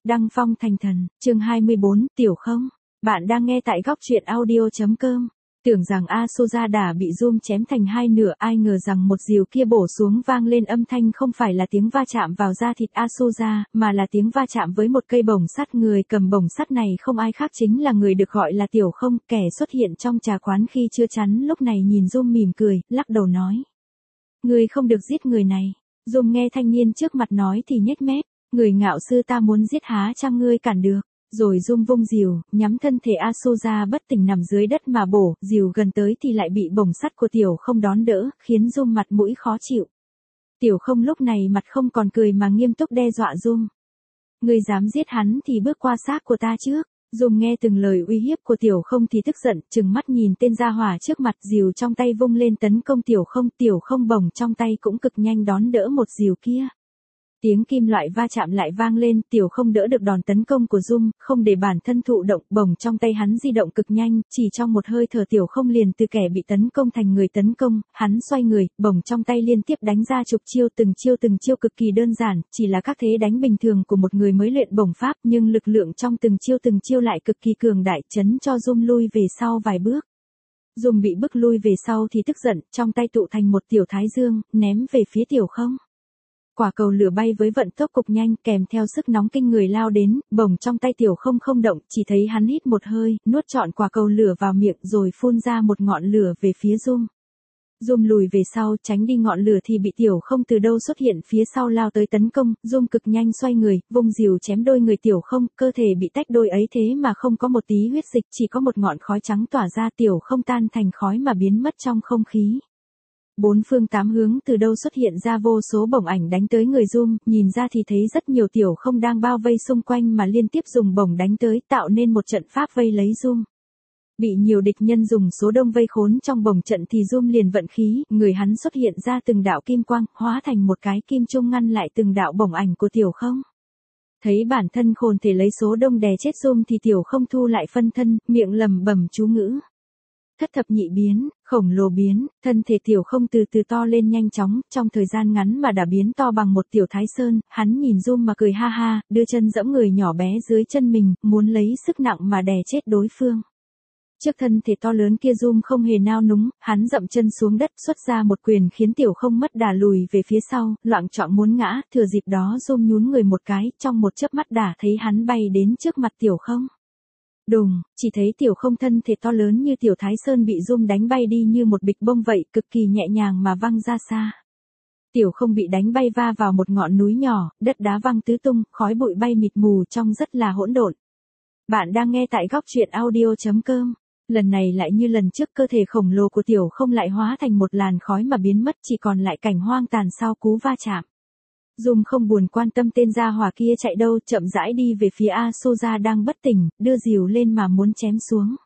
Đăng phong thành thần, chương 24, Tiểu Không. Bạn đang nghe tại góc truyện audio.com. Tưởng rằng Asozada bị Zoom chém thành hai nửa, ai ngờ rằng một rìu kia bổ xuống vang lên âm thanh không phải là tiếng va chạm vào da thịt Asoza, mà là tiếng va chạm với một cây bổng sắt. Người cầm bổng sắt này không ai khác chính là người được gọi là Tiểu Không, kẻ xuất hiện trong trà quán khi chưa chắn. Lúc này nhìn Zoom mỉm cười, lắc đầu nói: "Ngươi không được giết người này." Zoom nghe thanh niên trước mặt nói thì nhếch mép: "Người ngạo sư ta muốn giết há chăng ngươi cản được?" Rồi Zoom vung rìu, nhắm thân thể Asoza bất tỉnh nằm dưới đất mà bổ, rìu gần tới thì lại bị bổng sắt của Tiểu Không đón đỡ, khiến Zoom mặt mũi khó chịu. Tiểu Không lúc này mặt không còn cười mà nghiêm túc đe dọa Zoom: "Ngươi dám giết hắn thì bước qua xác của ta trước." Zoom nghe từng lời uy hiếp của Tiểu Không thì tức giận, trừng mắt nhìn tên gia hỏa trước mặt, rìu trong tay vung lên tấn công Tiểu Không bổng trong tay cũng cực nhanh đón đỡ một rìu kia. Tiếng kim loại va chạm lại vang lên, Tiểu Không đỡ được đòn tấn công của Zoom, không để bản thân thụ động, bổng trong tay hắn di động cực nhanh, chỉ trong một hơi thở Tiểu Không liền từ kẻ bị tấn công thành người tấn công, hắn xoay người, bổng trong tay liên tiếp đánh ra chục chiêu, từng chiêu cực kỳ đơn giản, chỉ là các thế đánh bình thường của một người mới luyện bổng pháp, nhưng lực lượng trong từng chiêu lại cực kỳ cường đại, chấn cho Zoom lui về sau vài bước. Zoom bị bức lui về sau thì tức giận, trong tay tụ thành một tiểu thái dương, ném về phía Tiểu Không. Quả cầu lửa bay với vận tốc cực nhanh, kèm theo sức nóng kinh người lao đến, bổng trong tay Tiểu Không không động, chỉ thấy hắn hít một hơi, nuốt trọn quả cầu lửa vào miệng rồi phun ra một ngọn lửa về phía Zoom. Zoom lùi về sau, tránh đi ngọn lửa thì bị Tiểu Không từ đâu xuất hiện phía sau lao tới tấn công, Zoom cực nhanh xoay người, vung rìu chém đôi người Tiểu Không, cơ thể bị tách đôi ấy thế mà không có một tí huyết dịch, chỉ có một ngọn khói trắng tỏa ra, Tiểu Không tan thành khói mà biến mất trong không khí. Bốn phương tám hướng từ đâu xuất hiện ra vô số bổng ảnh đánh tới người Zoom, nhìn ra thì thấy rất nhiều Tiểu Không đang bao vây xung quanh mà liên tiếp dùng bổng đánh tới, tạo nên một trận pháp vây lấy Zoom. Bị nhiều địch nhân dùng số đông vây khốn trong bổng trận thì Zoom liền vận khí, người hắn xuất hiện ra từng đạo kim quang, hóa thành một cái kim trung ngăn lại từng đạo bổng ảnh của Tiểu Không. Thấy bản thân khôn thể lấy số đông đè chết Zoom thì Tiểu Không thu lại phân thân, miệng lẩm bẩm chú ngữ. Thất thập nhị biến, khổng lồ biến, thân thể Tiểu Không từ từ to lên nhanh chóng, trong thời gian ngắn mà đã biến to bằng một tiểu thái sơn, hắn nhìn Zoom mà cười ha ha, đưa chân giẫm người nhỏ bé dưới chân mình, muốn lấy sức nặng mà đè chết đối phương. Trước thân thể to lớn kia Zoom không hề nao núng, hắn dậm chân xuống đất, xuất ra một quyền khiến Tiểu Không mất đà lùi về phía sau, loạng choạng muốn ngã, thừa dịp đó Zoom nhún người một cái, trong một chớp mắt đã thấy hắn bay đến trước mặt Tiểu Không. Đùng, chỉ thấy Tiểu Không thân thể to lớn như tiểu thái sơn bị Zoom đánh bay đi như một bịch bông vậy, cực kỳ nhẹ nhàng mà văng ra xa. Tiểu Không bị đánh bay va vào một ngọn núi nhỏ, đất đá văng tứ tung, khói bụi bay mịt mù trong rất là hỗn độn. Bạn đang nghe tại góc truyện audio.com. Lần này lại như lần trước, cơ thể khổng lồ của Tiểu Không lại hóa thành một làn khói mà biến mất, chỉ còn lại cảnh hoang tàn sau cú va chạm. Zoom không buồn quan tâm tên gia hỏa kia chạy đâu, chậm rãi đi về phía Asoza đang bất tỉnh, đưa rìu lên mà muốn chém xuống.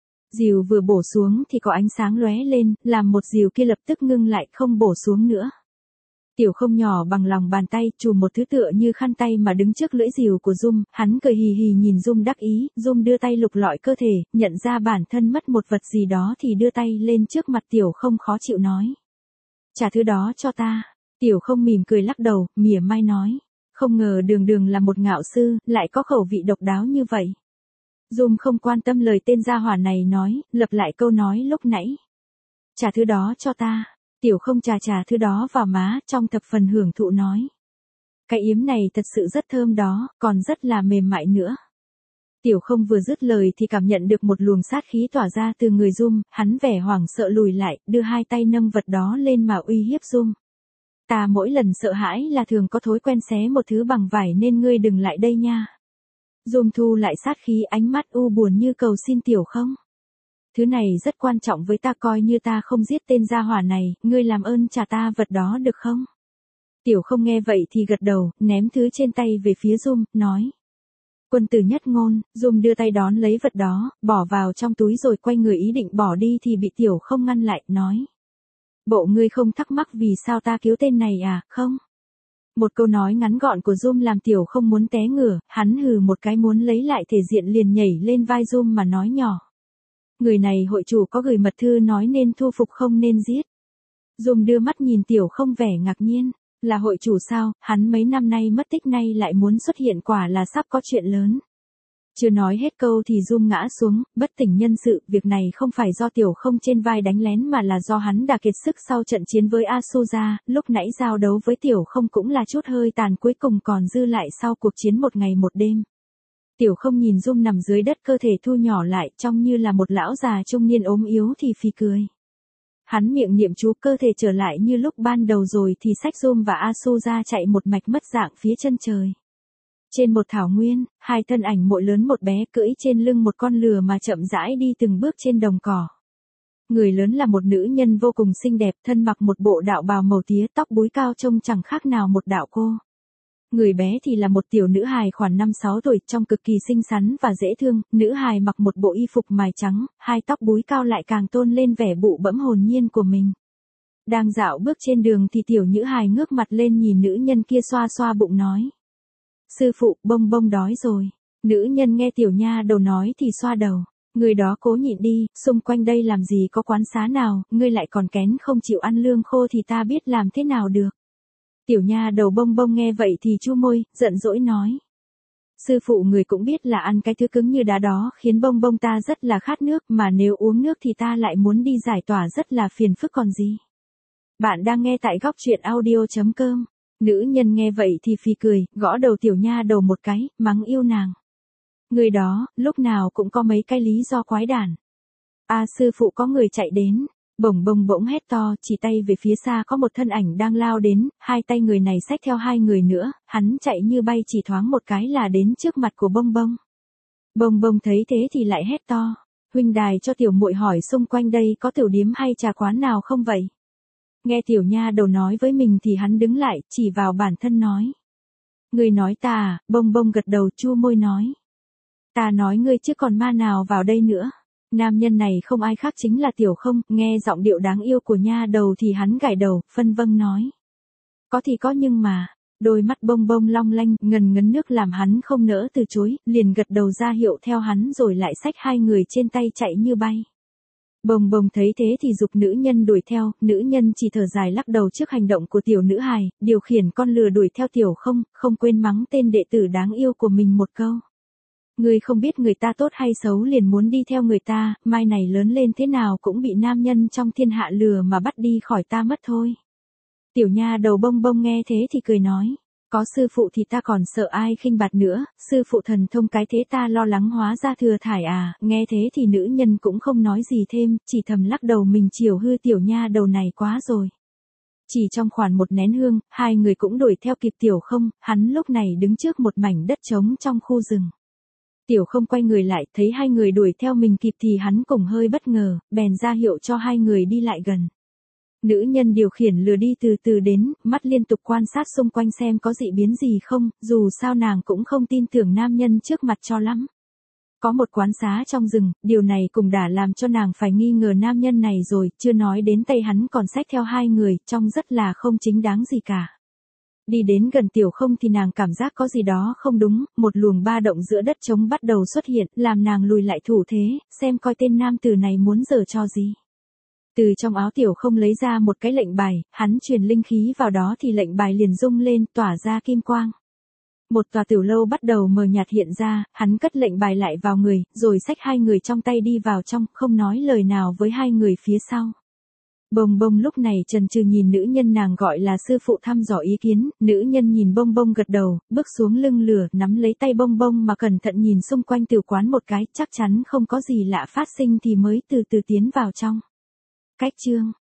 Rìu vừa bổ xuống thì có ánh sáng lóe lên, làm một rìu kia lập tức ngưng lại, không bổ xuống nữa. Tiểu Không nhỏ bằng lòng bàn tay, chùm một thứ tựa như khăn tay mà đứng trước lưỡi rìu của Zoom, hắn cười hì hì nhìn Zoom đắc ý, Zoom đưa tay lục lọi cơ thể, nhận ra bản thân mất một vật gì đó thì đưa tay lên trước mặt Tiểu Không khó chịu nói: "Trả thứ đó cho ta." Tiểu Không mỉm cười lắc đầu, mỉa mai nói: "Không ngờ đường là một ngạo sư, lại có khẩu vị độc đáo như vậy." Zoom không quan tâm lời tên gia hỏa này nói, lặp lại câu nói lúc nãy: "Trả thứ đó cho ta." Tiểu Không chà thứ đó vào má, trong thập phần hưởng thụ nói: "Cái yếm này thật sự rất thơm đó, còn rất là mềm mại nữa." Tiểu Không vừa dứt lời thì cảm nhận được một luồng sát khí tỏa ra từ người Zoom, hắn vẻ hoảng sợ lùi lại, đưa hai tay nâng vật đó lên mà uy hiếp Zoom: "Ta mỗi lần sợ hãi là thường có thói quen xé một thứ bằng vải nên ngươi đừng lại đây nha." Zoom thu lại sát khí, ánh mắt u buồn như cầu xin Tiểu Không: "Thứ này rất quan trọng với ta, coi như ta không giết tên gia hỏa này, ngươi làm ơn trả ta vật đó được không?" Tiểu Không nghe vậy thì gật đầu, ném thứ trên tay về phía Zoom, nói: "Quân tử nhất ngôn." Zoom đưa tay đón lấy vật đó, bỏ vào trong túi rồi quay người ý định bỏ đi thì bị Tiểu Không ngăn lại, nói: "Bộ ngươi không thắc mắc vì sao ta cứu tên này à, không?" Một câu nói ngắn gọn của Zoom làm Tiểu Không muốn té ngửa, hắn hừ một cái muốn lấy lại thể diện liền nhảy lên vai Zoom mà nói nhỏ: "Người này hội chủ có gửi mật thư nói nên thu phục không nên giết." Zoom đưa mắt nhìn Tiểu Không vẻ ngạc nhiên. Là hội chủ sao, hắn mấy năm nay mất tích nay lại muốn xuất hiện, quả là sắp có chuyện lớn. Chưa nói hết câu thì Zoom ngã xuống, bất tỉnh nhân sự, việc này không phải do Tiểu Không trên vai đánh lén mà là do hắn đã kiệt sức sau trận chiến với Asuza, lúc nãy giao đấu với Tiểu Không cũng là chút hơi tàn cuối cùng còn dư lại sau cuộc chiến một ngày một đêm. Tiểu Không nhìn Zoom nằm dưới đất cơ thể thu nhỏ lại trông như là một lão già trung niên ốm yếu thì phì cười. Hắn miệng niệm chú cơ thể trở lại như lúc ban đầu rồi thì xách Zoom và Asuza chạy một mạch mất dạng phía chân trời. Trên một thảo nguyên, hai thân ảnh mỗi lớn một bé cưỡi trên lưng một con lừa mà chậm rãi đi từng bước trên đồng cỏ. Người lớn là một nữ nhân vô cùng xinh đẹp, thân mặc một bộ đạo bào màu tía, tóc búi cao trông chẳng khác nào một đạo cô. Người bé thì là một tiểu nữ hài khoảng 5-6 tuổi, trông cực kỳ xinh xắn và dễ thương, nữ hài mặc một bộ y phục mài trắng, hai tóc búi cao lại càng tôn lên vẻ bụ bẫm hồn nhiên của mình. Đang dạo bước trên đường thì tiểu nữ hài ngước mặt lên nhìn nữ nhân kia xoa xoa bụng nói. Sư phụ, Bông Bông đói rồi. Nữ nhân nghe tiểu nha đầu nói thì xoa đầu. Người đó cố nhịn đi, xung quanh đây làm gì có quán xá nào, ngươi lại còn kén không chịu ăn lương khô thì ta biết làm thế nào được. Tiểu nha đầu Bông Bông nghe vậy thì chu môi, giận dỗi nói. Sư phụ người cũng biết là ăn cái thứ cứng như đá đó khiến Bông Bông ta rất là khát nước, mà nếu uống nước thì ta lại muốn đi giải tỏa rất là phiền phức còn gì. Bạn đang nghe tại góc truyện audio.com. Nữ nhân nghe vậy thì phì cười, gõ đầu tiểu nha đầu một cái, mắng yêu nàng. Người đó, lúc nào cũng có mấy cái lý do quái đản. Sư phụ có người chạy đến. Bổng Bông bỗng hét to, chỉ tay về phía xa có một thân ảnh đang lao đến, hai tay người này xách theo hai người nữa, hắn chạy như bay chỉ thoáng một cái là đến trước mặt của Bông Bông. Bông Bông thấy thế thì lại hét to. Huynh đài cho tiểu muội hỏi xung quanh đây có tiểu điếm hay trà quán nào không vậy? Nghe tiểu nha đầu nói với mình thì hắn đứng lại, chỉ vào bản thân nói. Ngươi nói ta à? Bông Bông gật đầu chua môi nói. Ta nói ngươi chứ còn ma nào vào đây nữa. Nam nhân này không ai khác chính là Tiểu Không, nghe giọng điệu đáng yêu của nha đầu thì hắn gãi đầu, phân vâng nói. Có thì có nhưng mà, đôi mắt Bông Bông long lanh, ngần ngấn nước làm hắn không nỡ từ chối, liền gật đầu ra hiệu theo hắn rồi lại xách hai người trên tay chạy như bay. Bông Bông thấy thế thì giục nữ nhân đuổi theo, nữ nhân chỉ thở dài lắc đầu trước hành động của tiểu nữ hài, điều khiển con lừa đuổi theo Tiểu Không, không quên mắng tên đệ tử đáng yêu của mình một câu. Ngươi không biết người ta tốt hay xấu liền muốn đi theo người ta, mai này lớn lên thế nào cũng bị nam nhân trong thiên hạ lừa mà bắt đi khỏi ta mất thôi. Tiểu nha đầu Bông Bông nghe thế thì cười nói. Có sư phụ thì ta còn sợ ai khinh bạt nữa, sư phụ thần thông cái thế ta lo lắng hóa ra thừa thải à, nghe thế thì nữ nhân cũng không nói gì thêm, chỉ thầm lắc đầu mình chiều hư tiểu nha đầu này quá rồi. Chỉ trong khoảng một nén hương, hai người cũng đuổi theo kịp Tiểu Không, hắn lúc này đứng trước một mảnh đất trống trong khu rừng. Tiểu Không quay người lại, thấy hai người đuổi theo mình kịp thì hắn cũng hơi bất ngờ, bèn ra hiệu cho hai người đi lại gần. Nữ nhân điều khiển lừa đi từ từ đến, mắt liên tục quan sát xung quanh xem có dị biến gì không, dù sao nàng cũng không tin tưởng nam nhân trước mặt cho lắm. Có một quán xá trong rừng, điều này cũng đã làm cho nàng phải nghi ngờ nam nhân này rồi, chưa nói đến tay hắn còn xách theo hai người, trông rất là không chính đáng gì cả. Đi đến gần Tiểu Không thì nàng cảm giác có gì đó không đúng, một luồng ba động giữa đất trống bắt đầu xuất hiện, làm nàng lùi lại thủ thế, xem coi tên nam tử này muốn giở trò gì. Từ trong áo Tiểu Không lấy ra một cái lệnh bài, hắn truyền linh khí vào đó thì lệnh bài liền rung lên, tỏa ra kim quang. Một tòa tiểu lâu bắt đầu mờ nhạt hiện ra, hắn cất lệnh bài lại vào người, rồi xách hai người trong tay đi vào trong, không nói lời nào với hai người phía sau. Bông Bông lúc này chần chừ nhìn nữ nhân nàng gọi là sư phụ thăm dò ý kiến, nữ nhân nhìn Bông Bông gật đầu, bước xuống lưng lừa, nắm lấy tay Bông Bông mà cẩn thận nhìn xung quanh tiểu quán một cái, chắc chắn không có gì lạ phát sinh thì mới từ từ tiến vào trong. Cách chương